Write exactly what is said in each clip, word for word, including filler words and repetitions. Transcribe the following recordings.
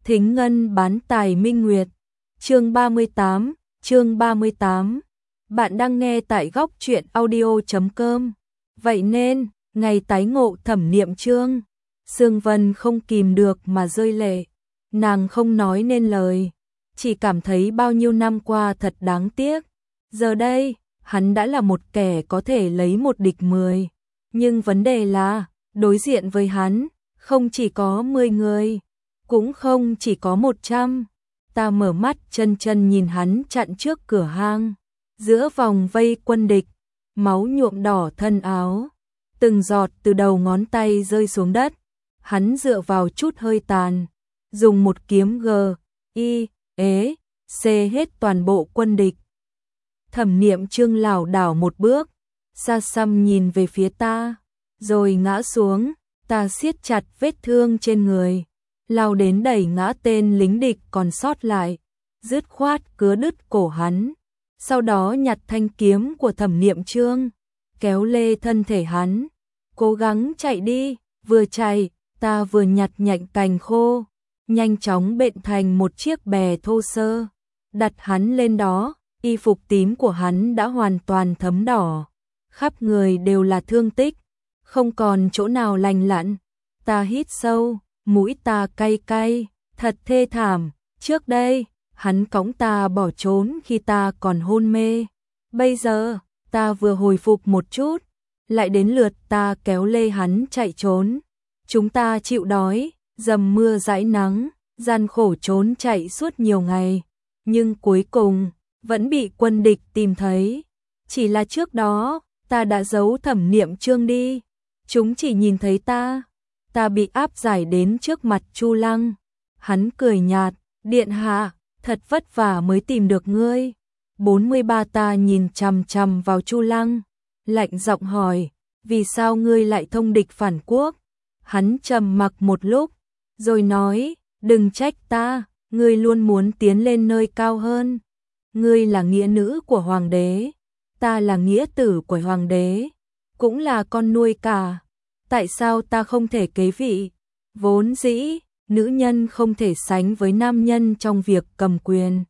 Thính Ngân bán tài minh nguyệt. Chương ba mươi tám, chương ba mươi tám. Bạn đang nghe tại góc truyện audio chấm com. Vậy nên, ngày tái ngộ Thẩm Niệm Chương, Sương Vân không kìm được mà rơi lệ. Nàng không nói nên lời, chỉ cảm thấy bao nhiêu năm qua thật đáng tiếc. Giờ đây, hắn đã là một kẻ có thể lấy một địch mười. Nhưng vấn đề là, đối diện với hắn, không chỉ có mười người, cũng không chỉ có một trăm. Ta mở mắt chân chân nhìn hắn chặn trước cửa hang, giữa vòng vây quân địch, máu nhuộm đỏ thân áo, từng giọt từ đầu ngón tay rơi xuống đất. Hắn dựa vào chút hơi tàn, dùng một kiếm G, I, ế, C hết toàn bộ quân địch. Thẩm Niệm Chương lảo đảo một bước, xa xăm nhìn về phía ta, rồi ngã xuống. Ta siết chặt vết thương trên người, lao đến đẩy ngã tên lính địch còn sót lại, dứt khoát cứa đứt cổ hắn. Sau đó nhặt thanh kiếm của Thẩm Niệm Chương, kéo lê thân thể hắn, cố gắng chạy đi. Vừa chạy, ta vừa nhặt nhạnh cành khô, nhanh chóng bện thành một chiếc bè thô sơ, đặt hắn lên đó. Y phục tím của hắn đã hoàn toàn thấm đỏ, khắp người đều là thương tích, không còn chỗ nào lành lặn. Ta hít sâu, mũi ta cay cay, thật thê thảm. Trước đây, hắn cõng ta bỏ trốn khi ta còn hôn mê. Bây giờ, ta vừa hồi phục một chút, lại đến lượt ta kéo lê hắn chạy trốn. Chúng ta chịu đói, dầm mưa dãi nắng, gian khổ trốn chạy suốt nhiều ngày, nhưng cuối cùng vẫn bị quân địch tìm thấy. Chỉ là trước đó, ta đã giấu Thẩm Niệm Chương đi, chúng chỉ nhìn thấy ta. Ta bị áp giải đến trước mặt Chu Lăng. Hắn cười nhạt, điện hạ, thật vất vả mới tìm được ngươi. bốn mươi ba ta nhìn chằm chằm vào Chu Lăng, lạnh giọng hỏi, vì sao ngươi lại thông địch phản quốc? Hắn trầm mặc một lúc, rồi nói, đừng trách ta, ngươi luôn muốn tiến lên nơi cao hơn. Ngươi là nghĩa nữ của hoàng đế, ta là nghĩa tử của hoàng đế, cũng là con nuôi cả. Tại sao ta không thể kế vị? Vốn dĩ, nữ nhân không thể sánh với nam nhân trong việc cầm quyền.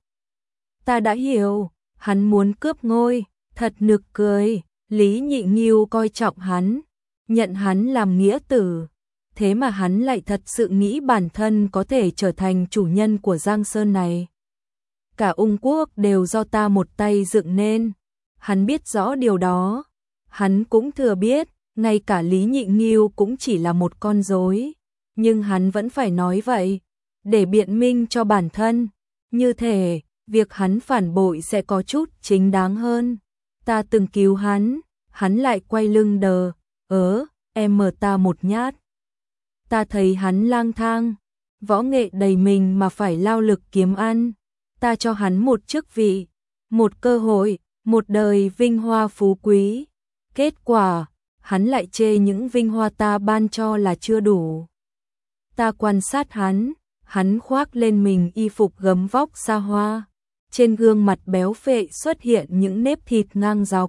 Ta đã hiểu, hắn muốn cướp ngôi, thật nực cười. Lý Nhị Nghiêu coi trọng hắn, nhận hắn làm nghĩa tử. Thế mà hắn lại thật sự nghĩ bản thân có thể trở thành chủ nhân của Giang Sơn này. Cả Ung Quốc đều do ta một tay dựng nên. Hắn biết rõ điều đó. Hắn cũng thừa biết, ngay cả Lý Nhị Nghiêu cũng chỉ là một con rối. Nhưng hắn vẫn phải nói vậy, để biện minh cho bản thân. Như thể, việc hắn phản bội sẽ có chút chính đáng hơn. Ta từng cứu hắn, hắn lại quay lưng đờ, ớ, em mở ta một nhát. Ta thấy hắn lang thang, võ nghệ đầy mình mà phải lao lực kiếm ăn. Ta cho hắn một chức vị, một cơ hội, một đời vinh hoa phú quý. Kết quả, hắn lại chê những vinh hoa ta ban cho là chưa đủ. Ta quan sát hắn, hắn khoác lên mình y phục gấm vóc xa hoa. Trên gương mặt béo phệ xuất hiện những nếp thịt ngang dọc.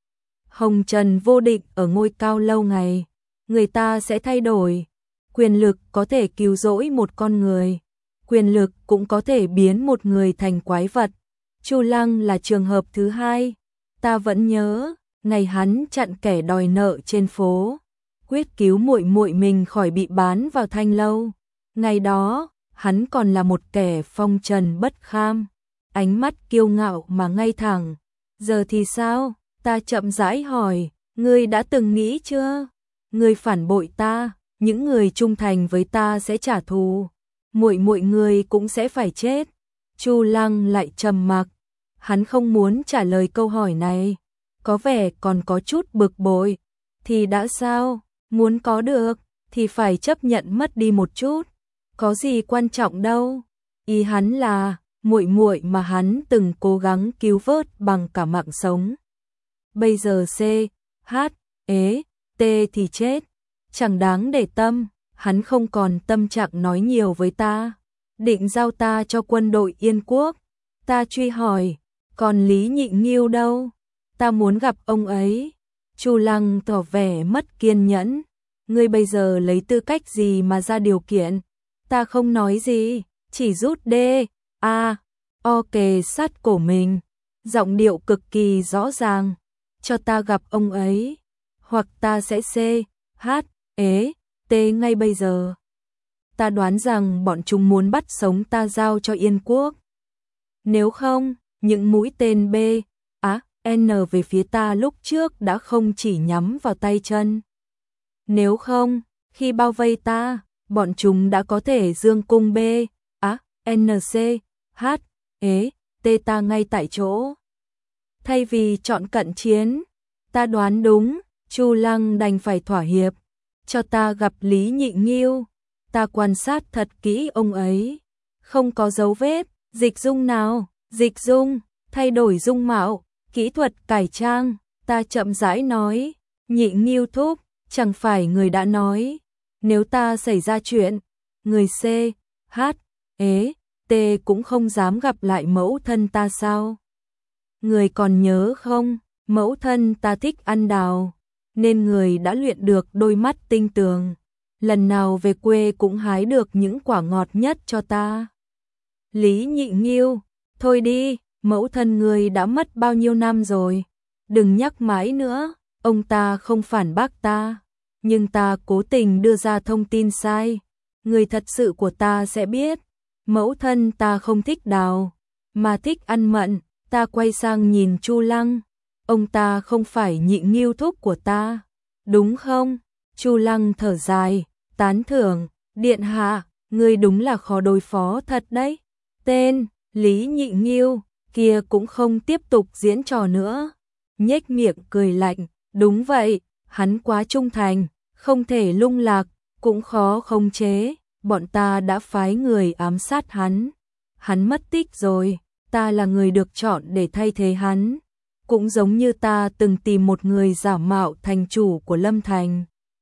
Hồng trần vô định ở ngôi cao lâu ngày, người ta sẽ thay đổi. Quyền lực có thể cứu rỗi một con người, quyền lực cũng có thể biến một người thành quái vật. Chu Lăng là trường hợp thứ hai. Ta vẫn nhớ, ngày hắn chặn kẻ đòi nợ trên phố, quyết cứu muội muội mình khỏi bị bán vào thanh lâu. Ngày đó, hắn còn là một kẻ phong trần bất kham, ánh mắt kiêu ngạo mà ngay thẳng. Giờ thì sao? Ta chậm rãi hỏi, ngươi đã từng nghĩ chưa? Ngươi phản bội ta, những người trung thành với ta sẽ trả thù, muội muội ngươi cũng sẽ phải chết. Chu Lăng lại trầm mặc, hắn không muốn trả lời câu hỏi này, có vẻ còn có chút bực bội. Thì đã sao, muốn có được thì phải chấp nhận mất đi một chút, có gì quan trọng đâu. Ý hắn là muội muội mà hắn từng cố gắng cứu vớt bằng cả mạng sống, bây giờ C, H, ế, T thì chết, chẳng đáng để tâm. Hắn không còn tâm trạng nói nhiều với ta, định giao ta cho quân đội Yên Quốc. Ta truy hỏi, còn Lý Nhị Nghiêu đâu? Ta muốn gặp ông ấy. Chu Lăng tỏ vẻ mất kiên nhẫn, ngươi bây giờ lấy tư cách gì mà ra điều kiện? Ta không nói gì, chỉ rút D, A, O kề sát cổ mình, giọng điệu cực kỳ rõ ràng, cho ta gặp ông ấy, hoặc ta sẽ C, H, ế, T ngay bây giờ. Ta đoán rằng bọn chúng muốn bắt sống ta giao cho Yên Quốc. Nếu không, những mũi tên B, A, N về phía ta lúc trước đã không chỉ nhắm vào tay chân. Nếu không, khi bao vây ta, bọn chúng đã có thể dương cung B, A, N, C, H, ế, T ta ngay tại chỗ. Thay vì chọn cận chiến, ta đoán đúng, Chu Lăng đành phải thỏa hiệp, cho ta gặp Lý Nhị Nghiêu. Ta quan sát thật kỹ ông ấy, không có dấu vết, dịch dung nào, dịch dung, thay đổi dung mạo, kỹ thuật cải trang, ta chậm rãi nói, Nhị Nghiêu thúc, chẳng phải người đã nói, nếu ta xảy ra chuyện, người C, H, ế, T cũng không dám gặp lại mẫu thân ta sao? Người còn nhớ không, mẫu thân ta thích ăn đào, nên người đã luyện được đôi mắt tinh tường. Lần nào về quê cũng hái được những quả ngọt nhất cho ta. Lý Nhị Nghiêu, thôi đi, mẫu thân người đã mất bao nhiêu năm rồi, đừng nhắc mãi nữa, ông ta không phản bác ta, nhưng ta cố tình đưa ra thông tin sai, người thật sự của ta sẽ biết, mẫu thân ta không thích đào, mà thích ăn mận. Ta quay sang nhìn Chu Lăng, ông ta không phải Nhị Nghiêu thúc của ta, đúng không? Chu Lăng thở dài, tán thưởng, điện hạ, ngươi đúng là khó đối phó thật đấy. Tên, Lý Nhị Nghiêu, kia cũng không tiếp tục diễn trò nữa. Nhếch miệng cười lạnh, đúng vậy, hắn quá trung thành, không thể lung lạc, cũng khó khống chế, bọn ta đã phái người ám sát hắn. Hắn mất tích rồi, ta là người được chọn để thay thế hắn. Cũng giống như ta từng tìm một người giả mạo thành chủ của Lâm Thành.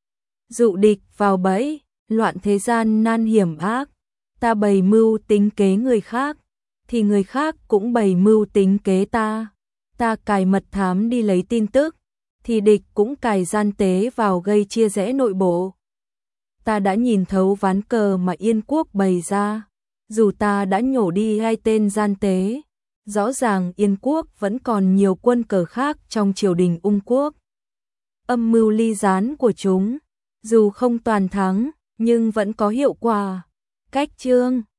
Dụ địch vào bẫy, loạn thế gian nan hiểm ác, ta bày mưu tính kế người khác, thì người khác cũng bày mưu tính kế ta. Ta cài mật thám đi lấy tin tức, thì địch cũng cài gian tế vào gây chia rẽ nội bộ. Ta đã nhìn thấu ván cờ mà Yên Quốc bày ra, dù ta đã nhổ đi hai tên gian tế, rõ ràng Yên Quốc vẫn còn nhiều quân cờ khác trong triều đình Ung Quốc. Âm mưu ly gián của chúng, dù không toàn thắng, nhưng vẫn có hiệu quả. Cách chương